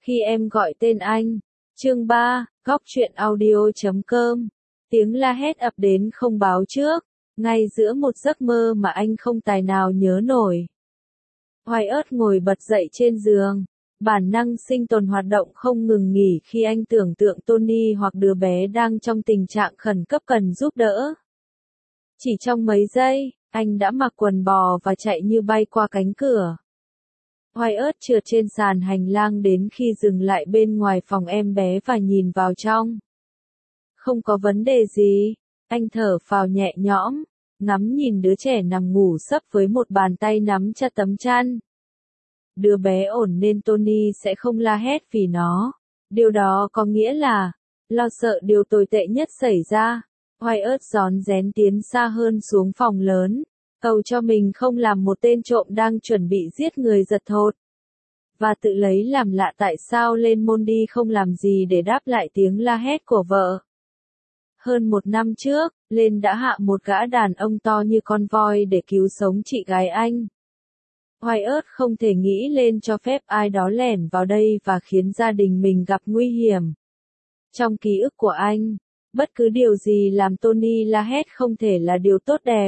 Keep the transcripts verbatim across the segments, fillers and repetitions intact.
Khi em gọi tên anh. Chương ba, góc truyện audio chấm com. Tiếng la hét ập đến không báo trước, ngay giữa một giấc mơ mà anh không tài nào nhớ nổi. Wyatt ngồi bật dậy trên giường, bản năng sinh tồn hoạt động không ngừng nghỉ khi anh tưởng tượng Tony hoặc đứa bé đang trong tình trạng khẩn cấp cần giúp đỡ. Chỉ trong mấy giây, anh đã mặc quần bò và chạy như bay qua cánh cửa. Wyatt trượt trên sàn hành lang đến khi dừng lại bên ngoài phòng em bé và nhìn vào trong. Không có vấn đề gì, anh thở phào nhẹ nhõm, ngắm nhìn đứa trẻ nằm ngủ sấp với một bàn tay nắm chặt tấm chăn. Đứa bé ổn nên Tony sẽ không la hét vì nó. Điều đó có nghĩa là, lo sợ điều tồi tệ nhất xảy ra. Wyatt rón rén tiến xa hơn xuống phòng lớn, cầu cho mình không làm một tên trộm đang chuẩn bị giết người giật thột. Và tự lấy làm lạ tại sao lên Mondy không làm gì để đáp lại tiếng la hét của vợ. Hơn một năm trước, Lên đã hạ một gã đàn ông to như con voi để cứu sống chị gái anh. Wyatt không thể nghĩ lên cho phép ai đó lẻn vào đây và khiến gia đình mình gặp nguy hiểm. Trong ký ức của anh, bất cứ điều gì làm Tony la hét không thể là điều tốt đẹp.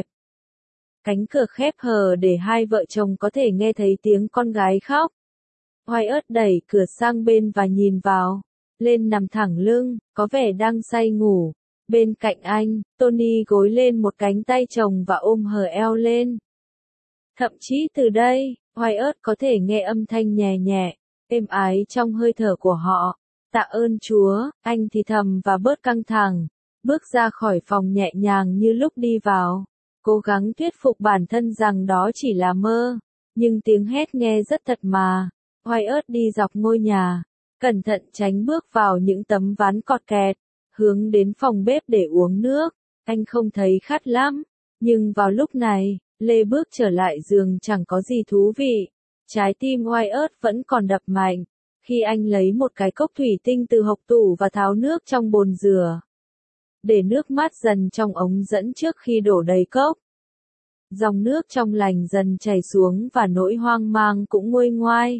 Cánh cửa khép hờ để hai vợ chồng có thể nghe thấy tiếng con gái khóc. Wyatt đẩy cửa sang bên và nhìn vào. Lên nằm thẳng lưng, có vẻ đang say ngủ. Bên cạnh anh, Tony gối lên một cánh tay chồng và ôm hờ eo lên. Thậm chí từ đây, Wyatt có thể nghe âm thanh nhẹ nhẹ, êm ái trong hơi thở của họ. Tạ ơn Chúa, anh thì thầm và bớt căng thẳng, bước ra khỏi phòng nhẹ nhàng như lúc đi vào. Cố gắng thuyết phục bản thân rằng đó chỉ là mơ, nhưng tiếng hét nghe rất thật mà. Wyatt đi dọc ngôi nhà, cẩn thận tránh bước vào những tấm ván cọt kẹt, hướng đến phòng bếp để uống nước. Anh không thấy khát lắm, nhưng vào lúc này, Lê bước trở lại giường chẳng có gì thú vị. Trái tim Wyatt vẫn còn đập mạnh, khi anh lấy một cái cốc thủy tinh từ hộc tủ và tháo nước trong bồn rửa. Để nước mát dần trong ống dẫn trước khi đổ đầy cốc. Dòng nước trong lành dần chảy xuống và nỗi hoang mang cũng nguôi ngoai.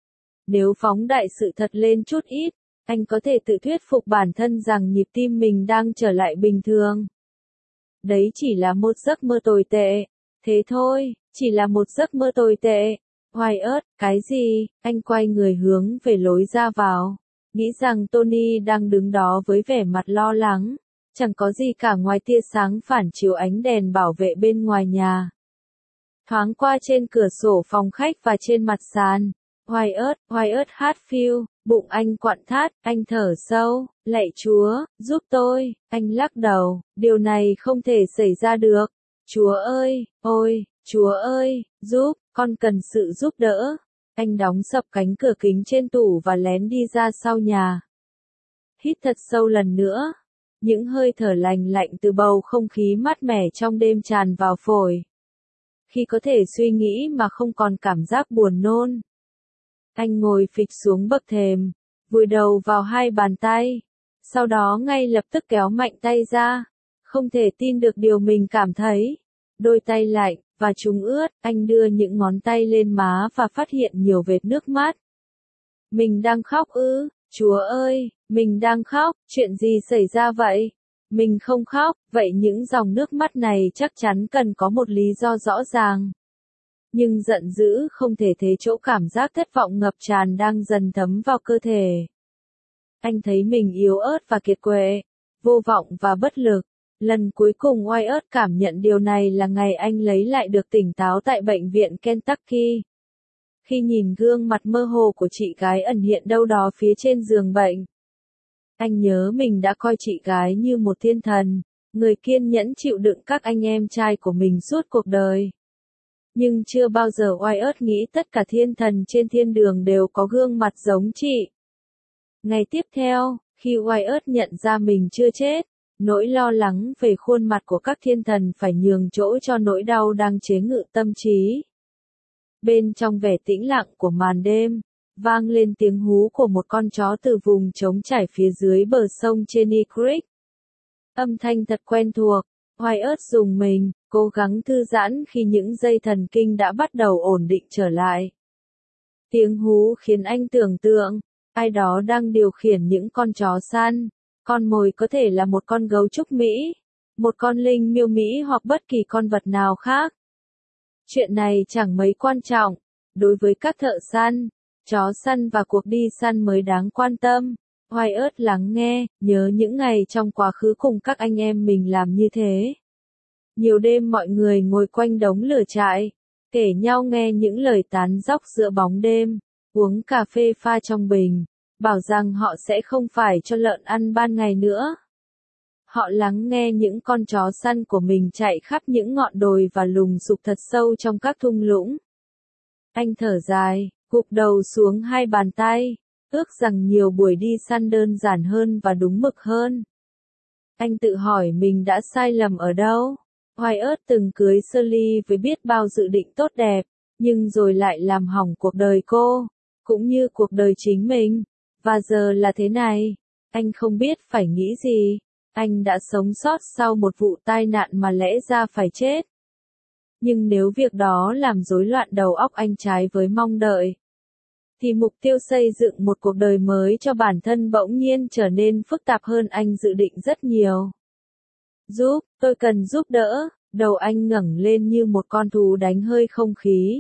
Nếu phóng đại sự thật lên chút ít, anh có thể tự thuyết phục bản thân rằng nhịp tim mình đang trở lại bình thường. Đấy chỉ là một giấc mơ tồi tệ. Thế thôi, chỉ là một giấc mơ tồi tệ. Wyatt, cái gì? Anh quay người hướng về lối ra vào, nghĩ rằng Tony đang đứng đó với vẻ mặt lo lắng. Chẳng có gì cả ngoài tia sáng phản chiếu ánh đèn bảo vệ bên ngoài nhà. Thoáng qua trên cửa sổ phòng khách và trên mặt sàn. Wyatt, Wyatt Hatfield, bụng anh quặn thắt, anh thở sâu, lạy Chúa, giúp tôi. Anh lắc đầu, điều này không thể xảy ra được. Chúa ơi, ôi, Chúa ơi, giúp, con cần sự giúp đỡ. Anh đóng sập cánh cửa kính trên tủ và lén đi ra sau nhà. Hít thật sâu lần nữa. Những hơi thở lành lạnh từ bầu không khí mát mẻ trong đêm tràn vào phổi. Khi có thể suy nghĩ mà không còn cảm giác buồn nôn. Anh ngồi phịch xuống bậc thềm, vùi đầu vào hai bàn tay. Sau đó ngay lập tức kéo mạnh tay ra. Không thể tin được điều mình cảm thấy. Đôi tay lạnh, và chúng ướt, anh đưa những ngón tay lên má và phát hiện nhiều vệt nước mắt. Mình đang khóc ư, Chúa ơi, mình đang khóc, chuyện gì xảy ra vậy? Mình không khóc, vậy những dòng nước mắt này chắc chắn cần có một lý do rõ ràng. Nhưng giận dữ không thể thế chỗ cảm giác thất vọng ngập tràn đang dần thấm vào cơ thể. Anh thấy mình yếu ớt và kiệt quệ, vô vọng và bất lực. Lần cuối cùng Wyatt cảm nhận điều này là ngày anh lấy lại được tỉnh táo tại bệnh viện Kentucky. Khi nhìn gương mặt mơ hồ của chị gái ẩn hiện đâu đó phía trên giường bệnh. Anh nhớ mình đã coi chị gái như một thiên thần, người kiên nhẫn chịu đựng các anh em trai của mình suốt cuộc đời. Nhưng chưa bao giờ Wyatt nghĩ tất cả thiên thần trên thiên đường đều có gương mặt giống chị. Ngày tiếp theo, khi Wyatt nhận ra mình chưa chết, nỗi lo lắng về khuôn mặt của các thiên thần phải nhường chỗ cho nỗi đau đang chế ngự tâm trí. Bên trong vẻ tĩnh lặng của màn đêm, vang lên tiếng hú của một con chó từ vùng trống trải phía dưới bờ sông Cheney Creek. Âm thanh thật quen thuộc, Wyatt rùng mình, cố gắng thư giãn khi những dây thần kinh đã bắt đầu ổn định trở lại. Tiếng hú khiến anh tưởng tượng, ai đó đang điều khiển những con chó săn. Con mồi có thể là một con gấu trúc Mỹ, một con linh miêu Mỹ hoặc bất kỳ con vật nào khác. Chuyện này chẳng mấy quan trọng. Đối với các thợ săn, chó săn và cuộc đi săn mới đáng quan tâm. Wyatt lắng nghe, nhớ những ngày trong quá khứ cùng các anh em mình làm như thế. Nhiều đêm mọi người ngồi quanh đống lửa trại, kể nhau nghe những lời tán dóc giữa bóng đêm, uống cà phê pha trong bình, bảo rằng họ sẽ không phải cho lợn ăn ban ngày nữa. Họ lắng nghe những con chó săn của mình chạy khắp những ngọn đồi và lùng sục thật sâu trong các thung lũng. Anh thở dài, gục đầu xuống hai bàn tay, ước rằng nhiều buổi đi săn đơn giản hơn và đúng mực hơn. Anh tự hỏi mình đã sai lầm ở đâu. Wyatt từng cưới Shirley với biết bao dự định tốt đẹp, nhưng rồi lại làm hỏng cuộc đời cô, cũng như cuộc đời chính mình. Và giờ là thế này, anh không biết phải nghĩ gì. Anh đã sống sót sau một vụ tai nạn mà lẽ ra phải chết. Nhưng nếu việc đó làm rối loạn đầu óc anh trái với mong đợi, thì mục tiêu xây dựng một cuộc đời mới cho bản thân bỗng nhiên trở nên phức tạp hơn anh dự định rất nhiều. Giúp, tôi cần giúp đỡ, đầu anh ngẩng lên như một con thú đánh hơi không khí.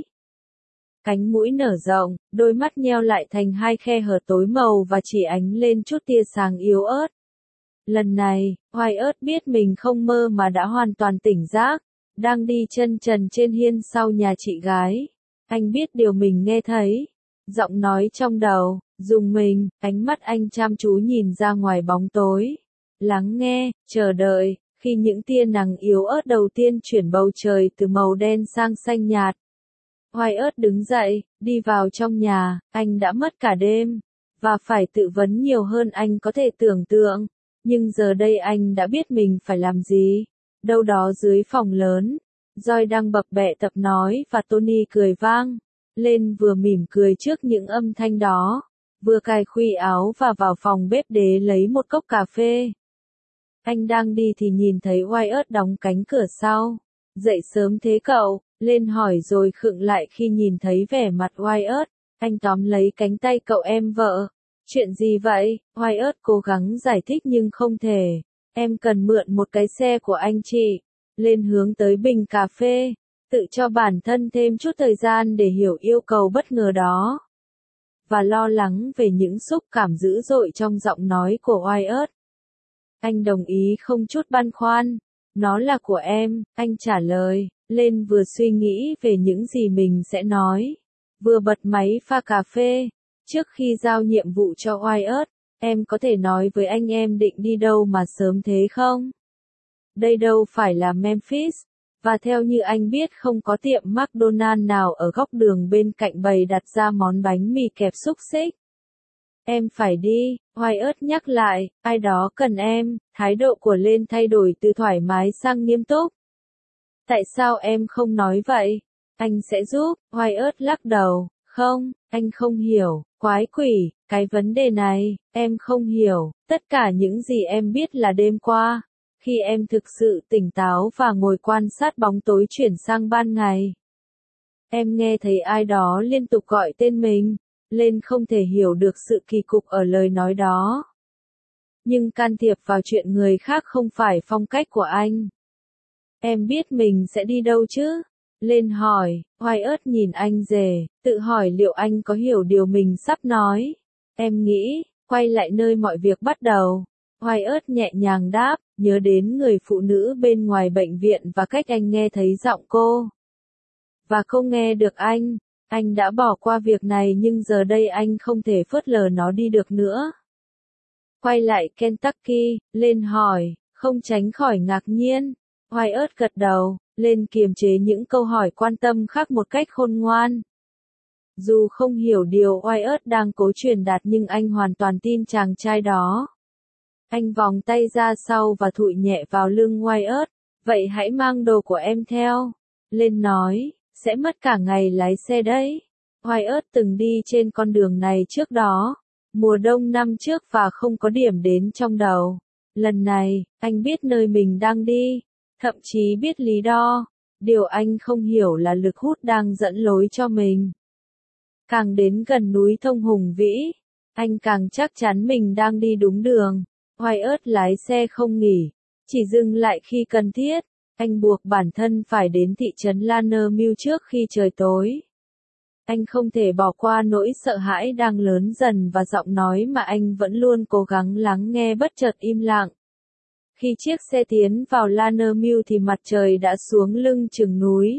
Cánh mũi nở rộng, đôi mắt nheo lại thành hai khe hở tối màu và chỉ ánh lên chút tia sáng yếu ớt. Lần này, Wyatt biết mình không mơ mà đã hoàn toàn tỉnh giác, đang đi chân trần trên hiên sau nhà chị gái. Anh biết điều mình nghe thấy. Giọng nói trong đầu, rùng mình, ánh mắt anh chăm chú nhìn ra ngoài bóng tối. Lắng nghe, chờ đợi, khi những tia nắng yếu ớt đầu tiên chuyển bầu trời từ màu đen sang xanh nhạt. Wyatt đứng dậy, đi vào trong nhà, anh đã mất cả đêm, và phải tự vấn nhiều hơn anh có thể tưởng tượng. Nhưng giờ đây anh đã biết mình phải làm gì. Đâu đó dưới phòng lớn, Joy đang bập bẹ tập nói và Tony cười vang lên, vừa mỉm cười trước những âm thanh đó, vừa cài khuy áo và vào phòng bếp để lấy một cốc cà phê. Anh đang đi thì nhìn thấy Wyatt đóng cánh cửa sau. Dậy sớm thế cậu? Lên hỏi rồi khựng lại khi nhìn thấy vẻ mặt Wyatt. Anh tóm lấy cánh tay cậu em vợ. Chuyện gì vậy? Wyatt cố gắng giải thích nhưng không thể. Em cần mượn một cái xe của anh chị. Lên hướng tới bình cà phê, tự cho bản thân thêm chút thời gian để hiểu yêu cầu bất ngờ đó. Và lo lắng về những xúc cảm dữ dội trong giọng nói của Wyatt. Anh đồng ý không chút băn khoăn. Nó là của em, anh trả lời. Lên vừa suy nghĩ về những gì mình sẽ nói, vừa bật máy pha cà phê. Trước khi giao nhiệm vụ cho Wyatt, em có thể nói với anh em định đi đâu mà sớm thế không? Đây đâu phải là Memphis, và theo như anh biết không có tiệm McDonald's nào ở góc đường bên cạnh bày đặt ra món bánh mì kẹp xúc xích. Em phải đi, Wyatt nhắc lại, ai đó cần em. Thái độ của Lên thay đổi từ thoải mái sang nghiêm túc. Tại sao em không nói vậy? Anh sẽ giúp, Wyatt lắc đầu. Không, anh không hiểu, quái quỷ, cái vấn đề này, em không hiểu. Tất cả những gì em biết là đêm qua, khi em thực sự tỉnh táo và ngồi quan sát bóng tối chuyển sang ban ngày, em nghe thấy ai đó liên tục gọi tên mình. Lên không thể hiểu được sự kỳ cục ở lời nói đó. Nhưng can thiệp vào chuyện người khác không phải phong cách của anh. Em biết mình sẽ đi đâu chứ? Lên hỏi. Wyatt nhìn anh rề, tự hỏi liệu anh có hiểu điều mình sắp nói. Em nghĩ, quay lại nơi mọi việc bắt đầu. Wyatt nhẹ nhàng đáp, nhớ đến người phụ nữ bên ngoài bệnh viện và cách anh nghe thấy giọng cô. Và không nghe được anh. Anh đã bỏ qua việc này nhưng giờ đây anh không thể phớt lờ nó đi được nữa. Quay lại Kentucky, Lên hỏi, không tránh khỏi ngạc nhiên. Wyatt gật đầu, Lên kiềm chế những câu hỏi quan tâm khác một cách khôn ngoan. Dù không hiểu điều Wyatt đang cố truyền đạt nhưng anh hoàn toàn tin chàng trai đó. Anh vòng tay ra sau và thụi nhẹ vào lưng Wyatt. Vậy hãy mang đồ của em theo. Lên nói, sẽ mất cả ngày lái xe đấy. Wyatt từng đi trên con đường này trước đó, mùa đông năm trước và không có điểm đến trong đầu. Lần này, anh biết nơi mình đang đi, thậm chí biết lý do. Điều anh không hiểu là lực hút đang dẫn lối cho mình. Càng đến gần núi thông hùng vĩ, Anh càng chắc chắn mình đang đi đúng đường. Wyatt lái xe không nghỉ, chỉ dừng lại khi cần thiết. Anh buộc bản thân phải đến thị trấn Lannermill trước khi trời tối. Anh không thể bỏ qua nỗi sợ hãi đang lớn dần và giọng nói mà anh vẫn luôn cố gắng lắng nghe bất chợt im lặng. Khi chiếc xe tiến vào Lannermill thì mặt trời đã xuống lưng chừng núi.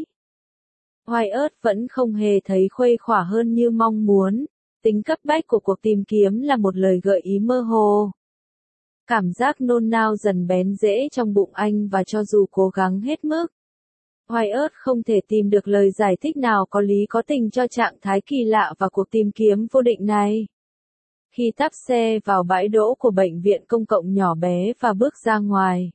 Wyatt vẫn không hề thấy khuây khỏa hơn như mong muốn. Tính cấp bách của cuộc tìm kiếm là một lời gợi ý mơ hồ. Cảm giác nôn nao dần bén rễ trong bụng anh và cho dù cố gắng hết mức, Wyatt không thể tìm được lời giải thích nào có lý có tình cho trạng thái kỳ lạ và cuộc tìm kiếm vô định này. Khi tắp xe vào bãi đỗ của bệnh viện công cộng nhỏ bé và bước ra ngoài,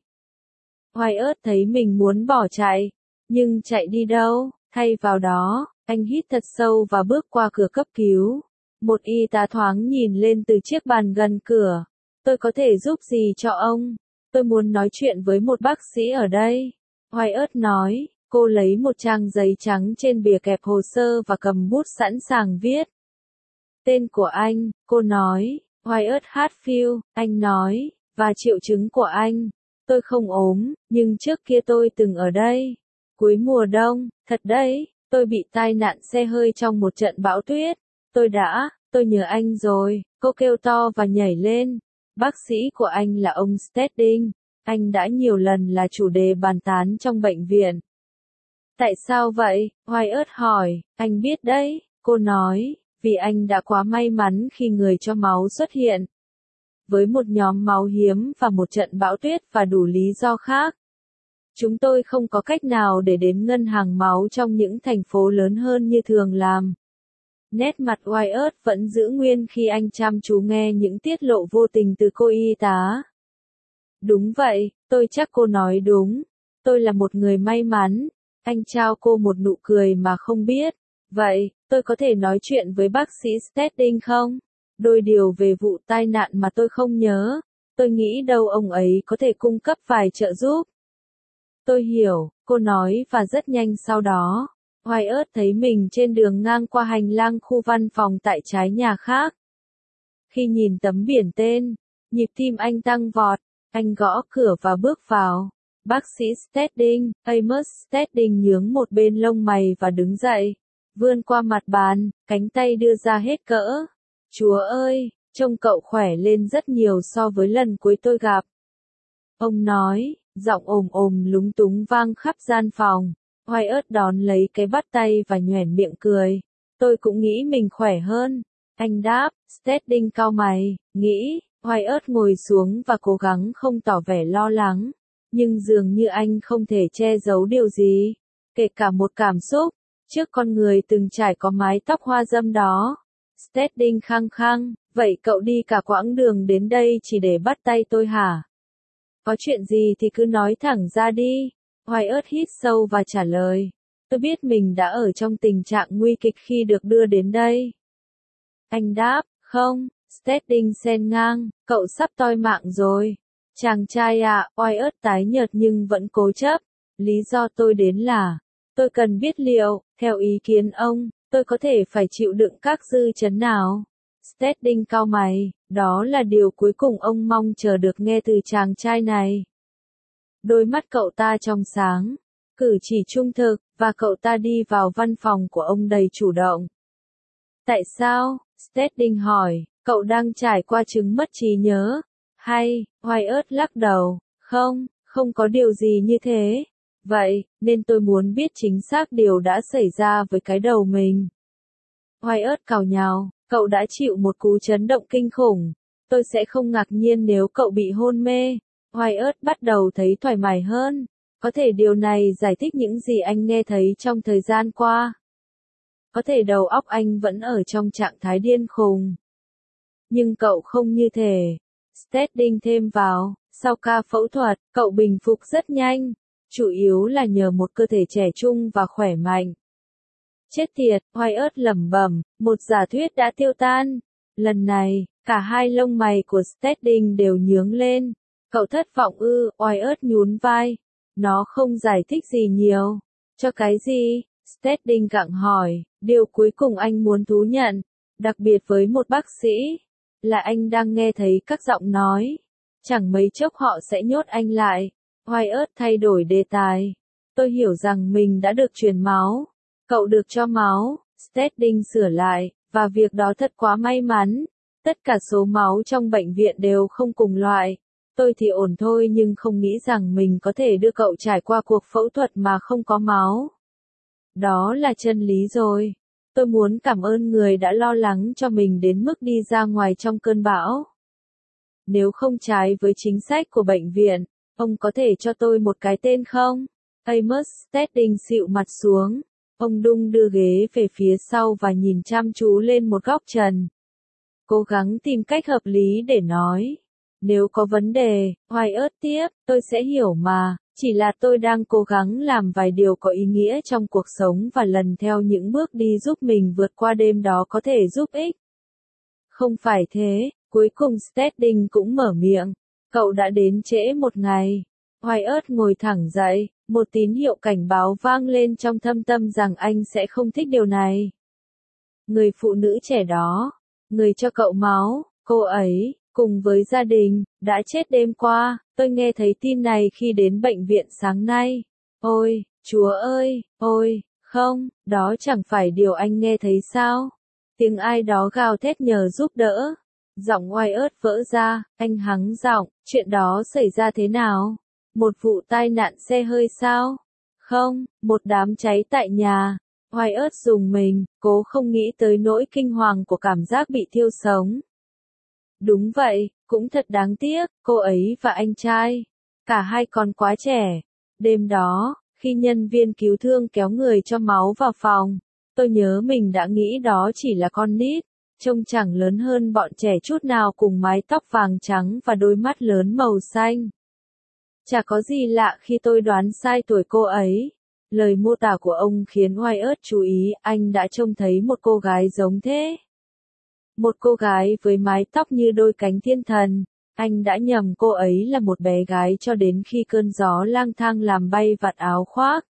Wyatt thấy mình muốn bỏ chạy, nhưng chạy đi đâu? Thay vào đó, anh hít thật sâu và bước qua cửa cấp cứu. Một y tá thoáng nhìn lên từ chiếc bàn gần cửa. Tôi có thể giúp gì cho ông? Tôi muốn nói chuyện với một bác sĩ ở đây. Wyatt nói, cô lấy một trang giấy trắng trên bìa kẹp hồ sơ và cầm bút sẵn sàng viết. Tên của anh, cô nói, Wyatt Hatfield, anh nói, và triệu chứng của anh. Tôi không ốm, nhưng trước kia tôi từng ở đây. Cuối mùa đông, thật đấy, tôi bị tai nạn xe hơi trong một trận bão tuyết. Tôi đã, tôi nhớ anh rồi, cô kêu to và nhảy lên. Bác sĩ của anh là ông Stedding. Anh đã nhiều lần là chủ đề bàn tán trong bệnh viện. Tại sao vậy? Wyatt hỏi. Anh biết đấy, cô nói, vì anh đã quá may mắn khi người cho máu xuất hiện. Với một nhóm máu hiếm và một trận bão tuyết và đủ lý do khác, chúng tôi không có cách nào để đến ngân hàng máu trong những thành phố lớn hơn như thường làm. Nét mặt Wyatt vẫn giữ nguyên khi anh chăm chú nghe những tiết lộ vô tình từ cô y tá. Đúng vậy, tôi chắc cô nói đúng. Tôi là một người may mắn. Anh trao cô một nụ cười mà không biết. Vậy, tôi có thể nói chuyện với bác sĩ Stedding không? Đôi điều về vụ tai nạn mà tôi không nhớ. Tôi nghĩ đâu ông ấy có thể cung cấp vài trợ giúp. Tôi hiểu, cô nói và rất nhanh sau đó, Wyatt thấy mình trên đường ngang qua hành lang khu văn phòng tại trái nhà khác. Khi nhìn tấm biển tên, nhịp tim anh tăng vọt, anh gõ cửa và bước vào. Bác sĩ Stedding, Amos Stedding nhướng một bên lông mày và đứng dậy, vươn qua mặt bàn, cánh tay đưa ra hết cỡ. Chúa ơi, trông cậu khỏe lên rất nhiều so với lần cuối tôi gặp. Ông nói, giọng ồm ồm lúng túng vang khắp gian phòng. Wyatt đón lấy cái bắt tay và nhoẻn miệng cười. Tôi cũng nghĩ mình khỏe hơn. Anh đáp, Stedding cau mày, nghĩ. Wyatt ngồi xuống và cố gắng không tỏ vẻ lo lắng. Nhưng dường như anh không thể che giấu điều gì. Kể cả một cảm xúc. Trước con người từng trải có mái tóc hoa dâm đó. Stedding khăng khăng, vậy cậu đi cả quãng đường đến đây chỉ để bắt tay tôi hả? Có chuyện gì thì cứ nói thẳng ra đi. Wyatt hít sâu và trả lời. Tôi biết mình đã ở trong tình trạng nguy kịch khi được đưa đến đây. Anh đáp, không, Stedding xen ngang, cậu sắp toi mạng rồi. Chàng trai ạ, à, Wyatt tái nhợt nhưng vẫn cố chấp. Lý do tôi đến là, tôi cần biết liệu, theo ý kiến ông, tôi có thể phải chịu đựng các dư chấn nào. Stedding cau mày, đó là điều cuối cùng ông mong chờ được nghe từ chàng trai này. Đôi mắt cậu ta trong sáng, cử chỉ trung thực, và cậu ta đi vào văn phòng của ông đầy chủ động. Tại sao? Stedding hỏi, cậu đang trải qua chứng mất trí nhớ? Hay, Wyatt lắc đầu, không, không có điều gì như thế. Vậy, nên tôi muốn biết chính xác điều đã xảy ra với cái đầu mình. Wyatt càu nhàu, cậu đã chịu một cú chấn động kinh khủng. Tôi sẽ không ngạc nhiên nếu cậu bị hôn mê. Wyatt bắt đầu thấy thoải mái hơn. Có thể điều này giải thích những gì anh nghe thấy trong thời gian qua. Có thể đầu óc anh vẫn ở trong trạng thái điên khùng. Nhưng cậu không như thể. Stedding thêm vào, sau ca phẫu thuật, cậu bình phục rất nhanh. Chủ yếu là nhờ một cơ thể trẻ trung và khỏe mạnh. Chết tiệt, Wyatt lẩm bẩm, một giả thuyết đã tiêu tan. Lần này, cả hai lông mày của Stedding đều nhướng lên. Cậu thất vọng ư, Wyatt nhún vai. Nó không giải thích gì nhiều. Cho cái gì? Stedding gặng hỏi, điều cuối cùng anh muốn thú nhận. Đặc biệt với một bác sĩ. Là anh đang nghe thấy các giọng nói. Chẳng mấy chốc họ sẽ nhốt anh lại. Wyatt thay đổi đề tài. Tôi hiểu rằng mình đã được truyền máu. Cậu được cho máu, Stedding sửa lại, và việc đó thật quá may mắn. Tất cả số máu trong bệnh viện đều không cùng loại. Tôi thì ổn thôi nhưng không nghĩ rằng mình có thể đưa cậu trải qua cuộc phẫu thuật mà không có máu. Đó là chân lý rồi. Tôi muốn cảm ơn người đã lo lắng cho mình đến mức đi ra ngoài trong cơn bão. Nếu không trái với chính sách của bệnh viện, ông có thể cho tôi một cái tên không? Amos Stedding xịu mặt xuống. Ông đung đưa ghế về phía sau và nhìn chăm chú lên một góc trần. Cố gắng tìm cách hợp lý để nói. Nếu có vấn đề, Wyatt tiếp, tôi sẽ hiểu mà. Chỉ là tôi đang cố gắng làm vài điều có ý nghĩa trong cuộc sống và lần theo những bước đi giúp mình vượt qua đêm đó có thể giúp ích. Không phải thế, cuối cùng Stedding cũng mở miệng. Cậu đã đến trễ một ngày. Wyatt ngồi thẳng dậy, một tín hiệu cảnh báo vang lên trong thâm tâm rằng anh sẽ không thích điều này. Người phụ nữ trẻ đó, người cho cậu máu, cô ấy, cùng với gia đình, đã chết đêm qua. Tôi nghe thấy tin này khi đến bệnh viện sáng nay. Ôi, Chúa ơi, ôi, không, đó chẳng phải điều anh nghe thấy sao? Tiếng ai đó gào thét nhờ giúp đỡ. Giọng Wyatt vỡ ra, anh hắng giọng, chuyện đó xảy ra thế nào? Một vụ tai nạn xe hơi sao? Không, một đám cháy tại nhà. Wyatt dùng mình, cố không nghĩ tới nỗi kinh hoàng của cảm giác bị thiêu sống. Đúng vậy, cũng thật đáng tiếc, cô ấy và anh trai. Cả hai còn quá trẻ. Đêm đó, khi nhân viên cứu thương kéo người cho máu vào phòng, tôi nhớ mình đã nghĩ đó chỉ là con nít, trông chẳng lớn hơn bọn trẻ chút nào cùng mái tóc vàng trắng và đôi mắt lớn màu xanh. Chả có gì lạ khi tôi đoán sai tuổi cô ấy. Lời mô tả của ông khiến Wyatt chú ý, anh đã trông thấy một cô gái giống thế. Một cô gái với mái tóc như đôi cánh thiên thần. Anh đã nhầm cô ấy là một bé gái cho đến khi cơn gió lang thang làm bay vạt áo khoác.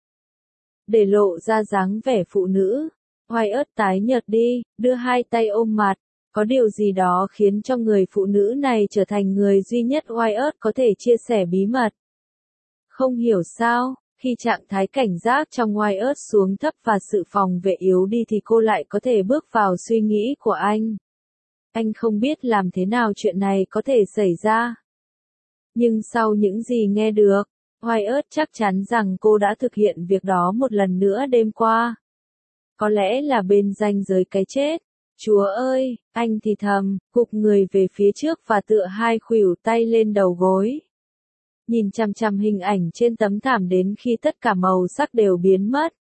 Để lộ ra dáng vẻ phụ nữ, Wyatt tái nhợt đi, đưa hai tay ôm mặt. Có điều gì đó khiến cho người phụ nữ này trở thành người duy nhất Wyatt có thể chia sẻ bí mật. Không hiểu sao, khi trạng thái cảnh giác trong Wyatt xuống thấp và sự phòng vệ yếu đi thì cô lại có thể bước vào suy nghĩ của anh. Anh không biết làm thế nào chuyện này có thể xảy ra. Nhưng sau những gì nghe được, Wyatt chắc chắn rằng cô đã thực hiện việc đó một lần nữa đêm qua. Có lẽ là bên ranh giới cái chết. Chúa ơi, anh thì thầm, gục người về phía trước và tựa hai khuỷu tay lên đầu gối. Nhìn chằm chằm hình ảnh trên tấm thảm đến khi tất cả màu sắc đều biến mất.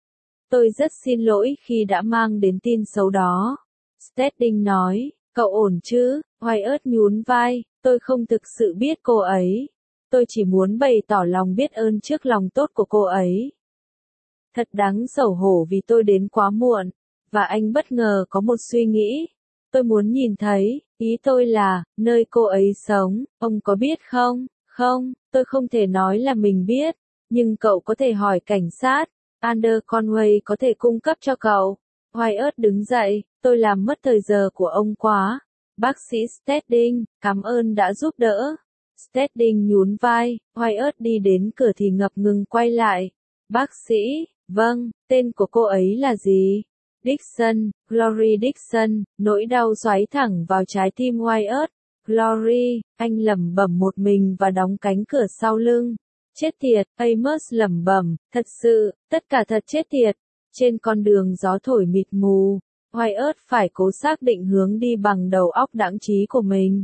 Tôi rất xin lỗi khi đã mang đến tin xấu đó. Stedding nói, cậu ổn chứ? Wyatt nhún vai, tôi không thực sự biết cô ấy. Tôi chỉ muốn bày tỏ lòng biết ơn trước lòng tốt của cô ấy. Thật đáng xấu hổ vì tôi đến quá muộn, và anh bất ngờ có một suy nghĩ. Tôi muốn nhìn thấy, ý tôi là, nơi cô ấy sống, ông có biết không? Không, tôi không thể nói là mình biết, nhưng cậu có thể hỏi cảnh sát. Ander Conway có thể cung cấp cho cậu. Wyatt đứng dậy, tôi làm mất thời giờ của ông quá. Bác sĩ Stedding, cảm ơn đã giúp đỡ. Stedding nhún vai, Wyatt đi đến cửa thì ngập ngừng quay lại. Bác sĩ, vâng, tên của cô ấy là gì? Dixon, Glory Dixon, nỗi đau xoáy thẳng vào trái tim Wyatt. Glory, anh lẩm bẩm một mình và đóng cánh cửa sau lưng. Chết tiệt, Amos lẩm bẩm, thật sự, tất cả thật chết tiệt. Trên con đường gió thổi mịt mù, Wyatt phải cố xác định hướng đi bằng đầu óc đãng trí của mình.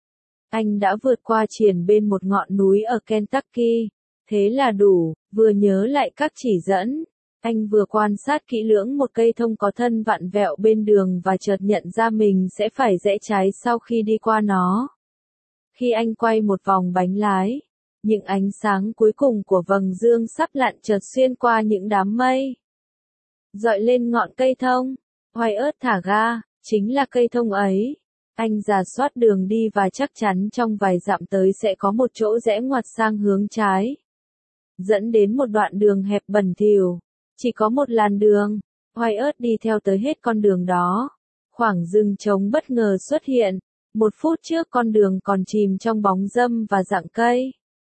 Anh đã vượt qua triển bên một ngọn núi ở Kentucky. Thế là đủ, vừa nhớ lại các chỉ dẫn. Anh vừa quan sát kỹ lưỡng một cây thông có thân vặn vẹo bên đường và chợt nhận ra mình sẽ phải rẽ trái sau khi đi qua nó. Khi anh quay một vòng bánh lái, những ánh sáng cuối cùng của vầng dương sắp lặn chợt xuyên qua những đám mây, dọi lên ngọn cây thông. Wyatt thả ga, chính là cây thông ấy. Anh rà soát đường đi và chắc chắn trong vài dặm tới sẽ có một chỗ rẽ ngoặt sang hướng trái, dẫn đến một đoạn đường hẹp bẩn thỉu. Chỉ có một làn đường. Wyatt đi theo tới hết con đường đó. Khoảng rừng trống bất ngờ xuất hiện. Một phút trước con đường còn chìm trong bóng râm và rặng cây.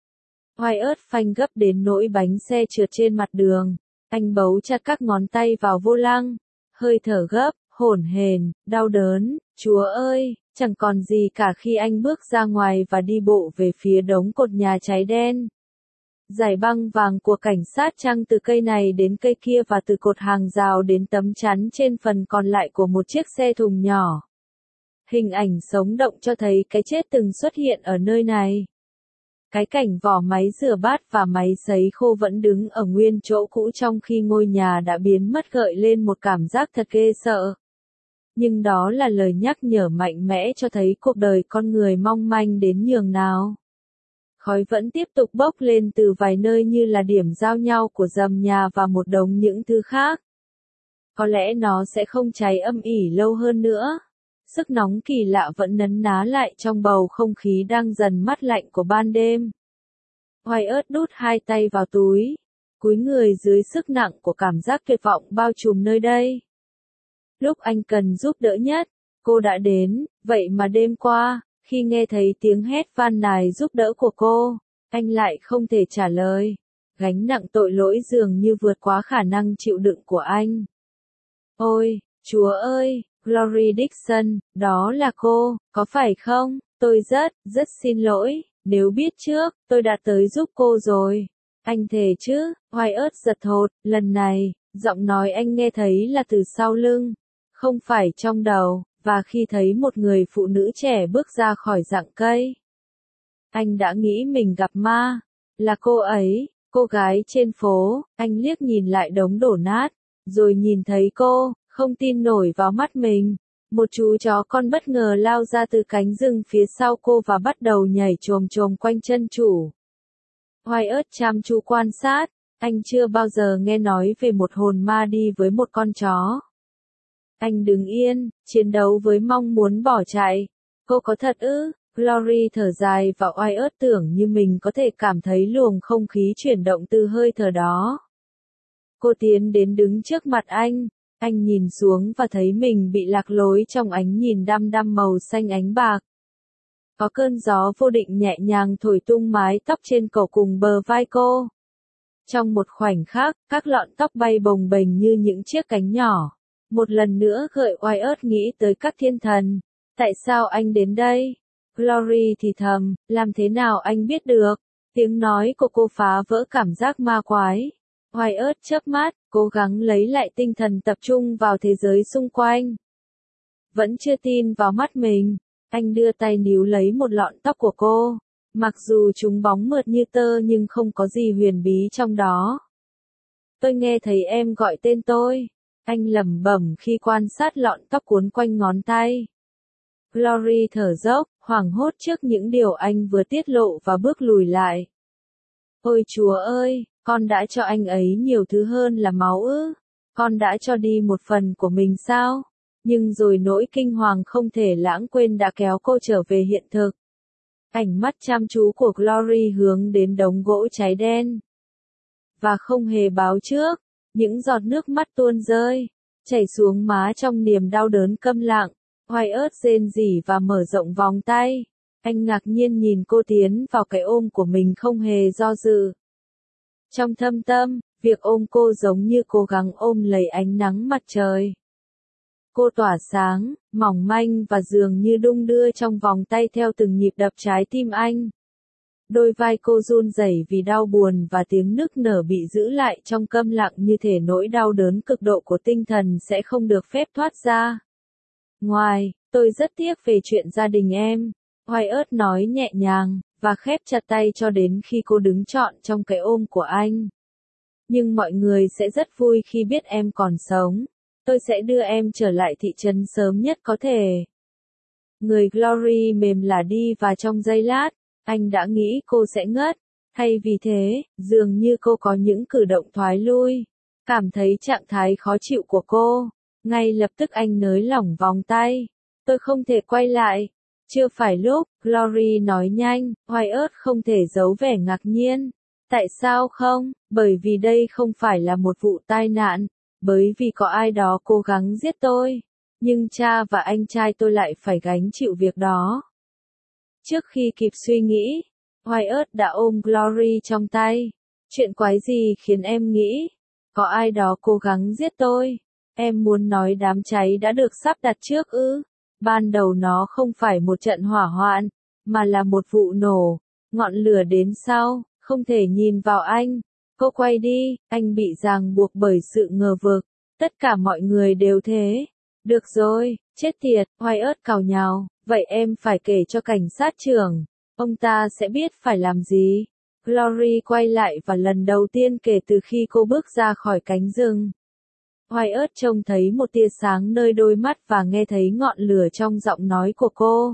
Wyatt phanh gấp đến nỗi bánh xe trượt trên mặt đường. Anh bấu chặt các ngón tay vào vô lăng. Hơi thở gấp, hổn hển, đau đớn. Chúa ơi, chẳng còn gì cả khi anh bước ra ngoài và đi bộ về phía đống cột nhà cháy đen. Dải băng vàng của cảnh sát trăng từ cây này đến cây kia và từ cột hàng rào đến tấm chắn trên phần còn lại của một chiếc xe thùng nhỏ. Hình ảnh sống động cho thấy cái chết từng xuất hiện ở nơi này. Cái cảnh vỏ máy rửa bát và máy sấy khô vẫn đứng ở nguyên chỗ cũ trong khi ngôi nhà đã biến mất, gợi lên một cảm giác thật ghê sợ. Nhưng đó là lời nhắc nhở mạnh mẽ cho thấy cuộc đời con người mong manh đến nhường nào. Khói vẫn tiếp tục bốc lên từ vài nơi như là điểm giao nhau của rầm nhà và một đống những thứ khác. Có lẽ nó sẽ không cháy âm ỉ lâu hơn nữa. Sức nóng kỳ lạ vẫn nấn ná lại trong bầu không khí đang dần mát lạnh của ban đêm. Wyatt đút hai tay vào túi, cúi người dưới sức nặng của cảm giác tuyệt vọng bao trùm nơi đây. Lúc anh cần giúp đỡ nhất, cô đã đến, vậy mà đêm qua, khi nghe thấy tiếng hét van nài giúp đỡ của cô, anh lại không thể trả lời. Gánh nặng tội lỗi dường như vượt quá khả năng chịu đựng của anh. Ôi, Chúa ơi, Glory Dixon, đó là cô, có phải không? Tôi rất, rất xin lỗi, nếu biết trước, tôi đã tới giúp cô rồi. Anh thề chứ? Wyatt giật thột, lần này, giọng nói anh nghe thấy là từ sau lưng, không phải trong đầu, và khi thấy một người phụ nữ trẻ bước ra khỏi rặng cây. Anh đã nghĩ mình gặp ma, là cô ấy, cô gái trên phố. Anh liếc nhìn lại đống đổ nát, rồi nhìn thấy cô, không tin nổi vào mắt mình. Một chú chó con bất ngờ lao ra từ cánh rừng phía sau cô và bắt đầu nhảy chồm chồm quanh chân chủ. Wyatt chăm chú quan sát, anh chưa bao giờ nghe nói về một hồn ma đi với một con chó. Anh đứng yên, chiến đấu với mong muốn bỏ chạy. Cô có thật ư? Glory thở dài và Wyatt tưởng như mình có thể cảm thấy luồng không khí chuyển động từ hơi thở đó. Cô tiến đến đứng trước mặt anh. Anh nhìn xuống và thấy mình bị lạc lối trong ánh nhìn đăm đăm màu xanh ánh bạc. Có cơn gió vô định nhẹ nhàng thổi tung mái tóc trên cổ cùng bờ vai cô. Trong một khoảnh khắc, các lọn tóc bay bồng bềnh như những chiếc cánh nhỏ. Một lần nữa gợi Wyatt nghĩ tới các thiên thần. Tại sao anh đến đây? Glory thì thầm, làm thế nào anh biết được? Tiếng nói của cô phá vỡ cảm giác ma quái. Wyatt chớp mắt, cố gắng lấy lại tinh thần tập trung vào thế giới xung quanh. Vẫn chưa tin vào mắt mình, anh đưa tay níu lấy một lọn tóc của cô. Mặc dù chúng bóng mượt như tơ nhưng không có gì huyền bí trong đó. Tôi nghe thấy em gọi tên tôi. Anh lẩm bẩm khi quan sát lọn tóc cuốn quanh ngón tay. Glory thở dốc, hoảng hốt trước những điều anh vừa tiết lộ và bước lùi lại. Ôi Chúa ơi, con đã cho anh ấy nhiều thứ hơn là máu ư? Con đã cho đi một phần của mình sao? Nhưng rồi nỗi kinh hoàng không thể lãng quên đã kéo cô trở về hiện thực. Ánh mắt chăm chú của Glory hướng đến đống gỗ cháy đen. Và không hề báo trước, những giọt nước mắt tuôn rơi, chảy xuống má trong niềm đau đớn câm lặng. Wyatt rên rỉ và mở rộng vòng tay. Anh ngạc nhiên nhìn cô tiến vào cái ôm của mình không hề do dự. Trong thâm tâm, việc ôm cô giống như cố gắng ôm lấy ánh nắng mặt trời. Cô tỏa sáng, mỏng manh và dường như đung đưa trong vòng tay theo từng nhịp đập trái tim anh. Đôi vai cô run rẩy vì đau buồn và tiếng nức nở bị giữ lại trong câm lặng như thể nỗi đau đớn cực độ của tinh thần sẽ không được phép thoát ra. Ngoài, tôi rất tiếc về chuyện gia đình em, Wyatt nói nhẹ nhàng, và khép chặt tay cho đến khi cô đứng trọn trong cái ôm của anh. Nhưng mọi người sẽ rất vui khi biết em còn sống. Tôi sẽ đưa em trở lại thị trấn sớm nhất có thể. Người Glory mềm lả đi và trong giây lát, anh đã nghĩ cô sẽ ngất. Hay vì thế, dường như cô có những cử động thoái lui. Cảm thấy trạng thái khó chịu của cô. Ngay lập tức anh nới lỏng vòng tay. Tôi không thể quay lại. Chưa phải lúc, Glory nói nhanh, Wyatt không thể giấu vẻ ngạc nhiên. Tại sao không? Bởi vì đây không phải là một vụ tai nạn. Bởi vì có ai đó cố gắng giết tôi. nhưng cha và anh trai tôi lại phải gánh chịu việc đó. Trước khi kịp suy nghĩ, Wyatt đã ôm Glory trong tay. Chuyện quái gì khiến em nghĩ? Có ai đó cố gắng giết tôi? Em muốn nói đám cháy đã được sắp đặt trước ư? Ban đầu nó không phải một trận hỏa hoạn, mà là một vụ nổ. Ngọn lửa đến sau, không thể nhìn vào anh. Cô quay đi, anh bị ràng buộc bởi sự ngờ vực. Tất cả mọi người đều thế. Được rồi, chết tiệt, Wyatt càu nhàu. Vậy em phải kể cho cảnh sát trưởng. Ông ta sẽ biết phải làm gì. Glory quay lại và lần đầu tiên kể từ khi cô bước ra khỏi cánh rừng. Wyatt trông thấy một tia sáng nơi đôi mắt và nghe thấy ngọn lửa trong giọng nói của cô.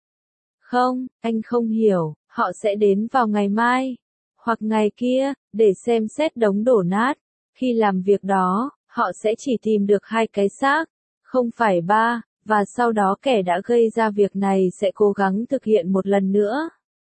Không, anh không hiểu, họ sẽ đến vào ngày mai, hoặc ngày kia, để xem xét đống đổ nát. Khi làm việc đó, họ sẽ chỉ tìm được hai cái xác, không phải ba, và sau đó kẻ đã gây ra việc này sẽ cố gắng thực hiện một lần nữa.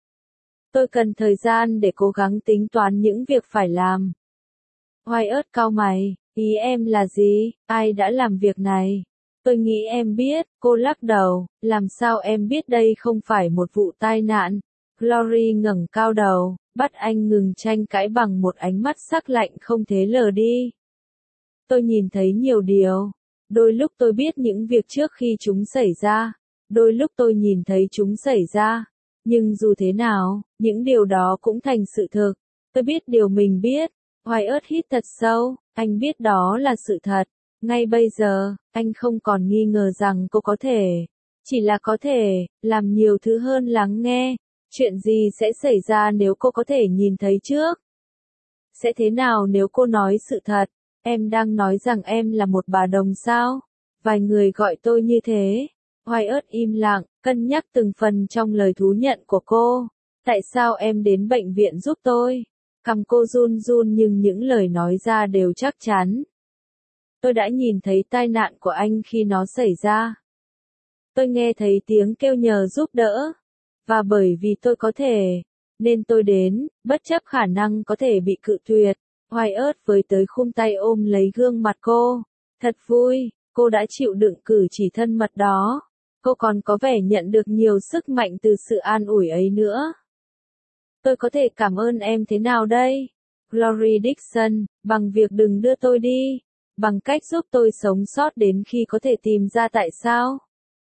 Tôi cần thời gian để cố gắng tính toán những việc phải làm. Wyatt cau mày, ý em là gì? Ai đã làm việc này? Tôi nghĩ em biết, cô lắc đầu, làm sao em biết đây không phải một vụ tai nạn? Glory ngẩng cao đầu, bắt anh ngừng tranh cãi bằng một ánh mắt sắc lạnh không thể lờ đi. Tôi nhìn thấy nhiều điều. Đôi lúc tôi biết những việc trước khi chúng xảy ra. Đôi lúc tôi nhìn thấy chúng xảy ra. Nhưng dù thế nào, những điều đó cũng thành sự thực. Tôi biết điều mình biết. Wyatt hít thật sâu, anh biết đó là sự thật. Ngay bây giờ, anh không còn nghi ngờ rằng cô có thể, chỉ là có thể, làm nhiều thứ hơn lắng nghe. Chuyện gì sẽ xảy ra nếu cô có thể nhìn thấy trước? Sẽ thế nào nếu cô nói sự thật? Em đang nói rằng em là một bà đồng sao? Vài người gọi tôi như thế. Wyatt im lặng, cân nhắc từng phần trong lời thú nhận của cô. Tại sao em đến bệnh viện giúp tôi? Cằm cô run run nhưng những lời nói ra đều chắc chắn. Tôi đã nhìn thấy tai nạn của anh khi nó xảy ra. Tôi nghe thấy tiếng kêu nhờ giúp đỡ. Và bởi vì tôi có thể, nên tôi đến, bất chấp khả năng có thể bị cự tuyệt. Wyatt với tới khum tay ôm lấy gương mặt cô. Thật vui, cô đã chịu đựng cử chỉ thân mật đó. Cô còn có vẻ nhận được nhiều sức mạnh từ sự an ủi ấy nữa. Tôi có thể cảm ơn em thế nào đây? Glory Dixon, bằng việc đừng đưa tôi đi. Bằng cách giúp tôi sống sót đến khi có thể tìm ra tại sao.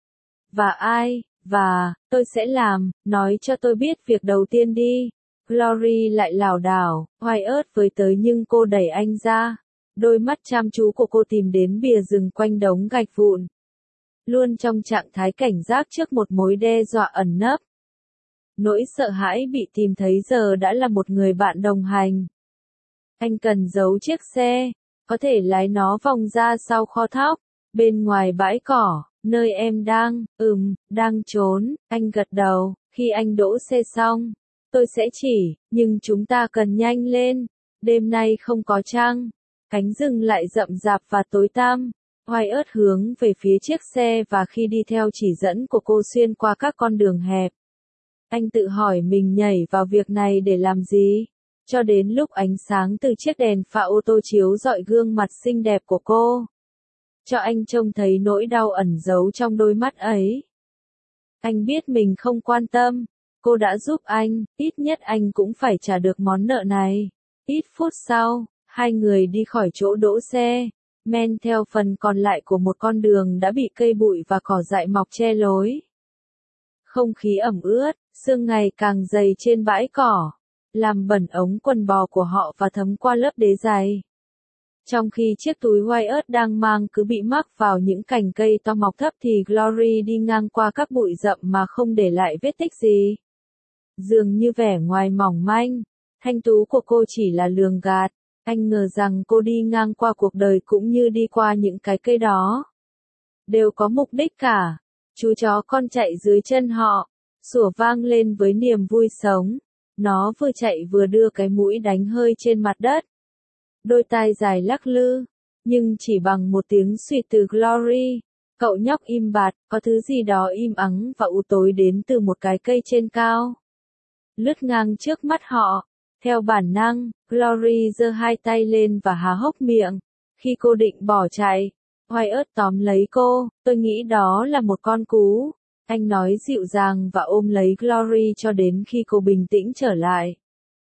Và ai, và, tôi sẽ làm, nói cho tôi biết việc đầu tiên đi. Glory lại lảo đảo, Wyatt với tới nhưng cô đẩy anh ra. Đôi mắt chăm chú của cô tìm đến bìa rừng quanh đống gạch vụn. Luôn trong trạng thái cảnh giác trước một mối đe dọa ẩn nấp. Nỗi sợ hãi bị tìm thấy giờ đã là một người bạn đồng hành. Anh cần giấu chiếc xe, có thể lái nó vòng ra sau kho thóc, bên ngoài bãi cỏ, nơi em đang, ừm, đang trốn. Anh gật đầu, khi anh đỗ xe xong, tôi sẽ chỉ, nhưng chúng ta cần nhanh lên, đêm nay không có trăng, cánh rừng lại rậm rạp và tối tăm. Wyatt hướng về phía chiếc xe và khi đi theo chỉ dẫn của cô xuyên qua các con đường hẹp. Anh tự hỏi mình nhảy vào việc này để làm gì, cho đến lúc ánh sáng từ chiếc đèn pha ô tô chiếu rọi gương mặt xinh đẹp của cô. Cho anh trông thấy nỗi đau ẩn giấu trong đôi mắt ấy. Anh biết mình không quan tâm, cô đã giúp anh, ít nhất anh cũng phải trả được món nợ này. Ít phút sau, hai người đi khỏi chỗ đỗ xe, men theo phần còn lại của một con đường đã bị cây bụi và cỏ dại mọc che lối. Không khí ẩm ướt, sương ngày càng dày trên bãi cỏ, làm bẩn ống quần bò của họ và thấm qua lớp đế giày. Trong khi chiếc túi Wyatt đang mang cứ bị mắc vào những cành cây to mọc thấp thì Glory đi ngang qua các bụi rậm mà không để lại vết tích gì. Dường như vẻ ngoài mỏng manh, thanh tú của cô chỉ là lường gạt. Anh ngờ rằng cô đi ngang qua cuộc đời cũng như đi qua những cái cây đó. Đều có mục đích cả. Chú chó con chạy dưới chân họ, sủa vang lên với niềm vui sống. Nó vừa chạy vừa đưa cái mũi đánh hơi trên mặt đất. Đôi tai dài lắc lư, nhưng chỉ bằng một tiếng suýt từ Glory. Cậu nhóc im bặt, có thứ gì đó im ắng và u tối đến từ một cái cây trên cao. Lướt ngang trước mắt họ. Theo bản năng, Glory giơ hai tay lên và há hốc miệng. Khi cô định bỏ chạy, Wyatt tóm lấy cô, tôi nghĩ đó là một con cú. Anh nói dịu dàng và ôm lấy Glory cho đến khi cô bình tĩnh trở lại.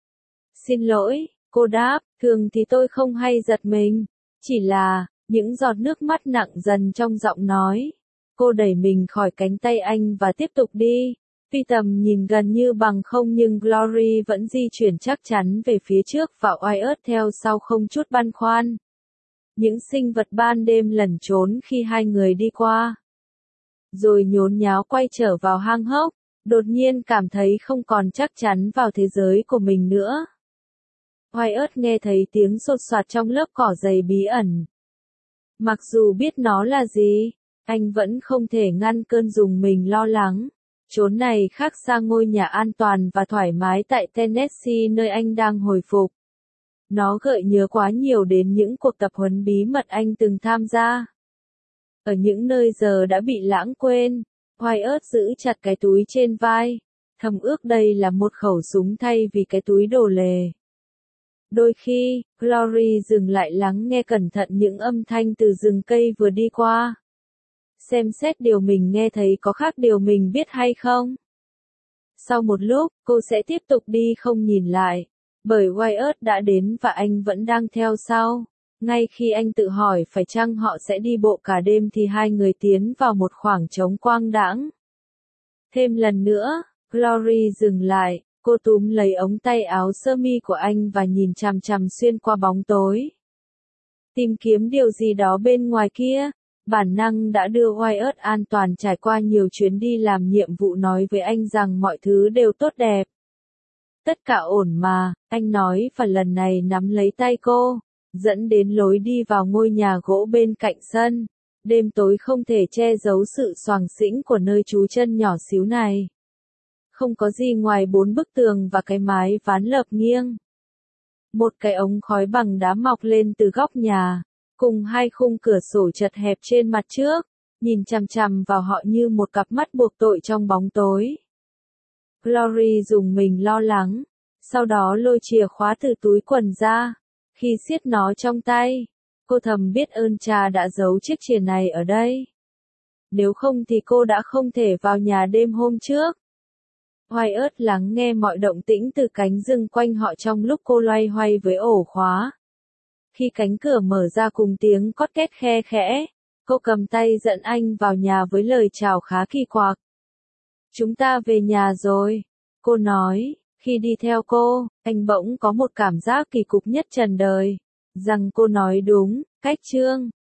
Xin lỗi, cô đáp, thường thì tôi không hay giật mình. Chỉ là, những giọt nước mắt nặng dần trong giọng nói. Cô đẩy mình khỏi cánh tay anh và tiếp tục đi. Tuy tầm nhìn gần như bằng không nhưng Glory vẫn di chuyển chắc chắn về phía trước và Wyatt theo sau không chút băn khoăn. Những sinh vật ban đêm lẩn trốn khi hai người đi qua. Rồi nhốn nháo quay trở vào hang hốc, đột nhiên cảm thấy không còn chắc chắn vào thế giới của mình nữa. Wyatt nghe thấy tiếng sột soạt trong lớp cỏ dày bí ẩn. Mặc dù biết nó là gì, anh vẫn không thể ngăn cơn rùng mình lo lắng. Chốn này khác xa ngôi nhà an toàn và thoải mái tại Tennessee nơi anh đang hồi phục. Nó gợi nhớ quá nhiều đến những cuộc tập huấn bí mật anh từng tham gia. Ở những nơi giờ đã bị lãng quên, Wyatt giữ chặt cái túi trên vai, thầm ước đây là một khẩu súng thay vì cái túi đồ lề. Đôi khi, Glory dừng lại lắng nghe cẩn thận những âm thanh từ rừng cây vừa đi qua. Xem xét điều mình nghe thấy có khác điều mình biết hay không. Sau một lúc, cô sẽ tiếp tục đi không nhìn lại, bởi Wyatt đã đến và anh vẫn đang theo sau. Ngay khi anh tự hỏi phải chăng họ sẽ đi bộ cả đêm thì hai người tiến vào một khoảng trống quang đãng. Thêm lần nữa, Glory dừng lại, cô túm lấy ống tay áo sơ mi của anh và nhìn chằm chằm xuyên qua bóng tối. Tìm kiếm điều gì đó bên ngoài kia, bản năng đã đưa Wyatt an toàn trải qua nhiều chuyến đi làm nhiệm vụ nói với anh rằng mọi thứ đều tốt đẹp. Tất cả ổn mà, anh nói và lần này nắm lấy tay cô, dẫn đến lối đi vào ngôi nhà gỗ bên cạnh sân. Đêm tối không thể che giấu sự xoàng xĩnh của nơi trú chân nhỏ xíu này. Không có gì ngoài bốn bức tường và cái mái ván lợp nghiêng. Một cái ống khói bằng đá mọc lên từ góc nhà, cùng hai khung cửa sổ chật hẹp trên mặt trước, nhìn chằm chằm vào họ như một cặp mắt buộc tội trong bóng tối. Glory dùng mình lo lắng, sau đó lôi chìa khóa từ túi quần ra. Khi siết nó trong tay, cô thầm biết ơn cha đã giấu chiếc chìa này ở đây. Nếu không thì cô đã không thể vào nhà đêm hôm trước. Wyatt lắng nghe mọi động tĩnh từ cánh rừng quanh họ trong lúc cô loay hoay với ổ khóa. Khi cánh cửa mở ra cùng tiếng cót két khe khẽ, cô cầm tay dẫn anh vào nhà với lời chào khá kỳ quặc. Chúng ta về nhà rồi, cô nói. Khi đi theo cô, anh bỗng có một cảm giác kỳ cục nhất trần đời. Rằng cô nói đúng, cách chương.